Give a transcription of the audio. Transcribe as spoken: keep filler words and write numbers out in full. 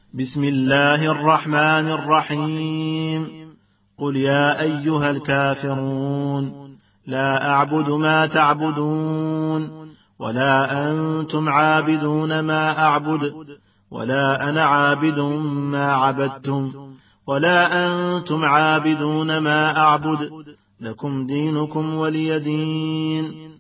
بسم الله الرحمن الرحيم. قل يا أيها الكافرون لا أعبد ما تعبدون ولا أنتم عابدون ما أعبد ولا أنا عابد ما عبدتم ولا أنتم عابدون ما أعبد لكم دينكم ولي دين.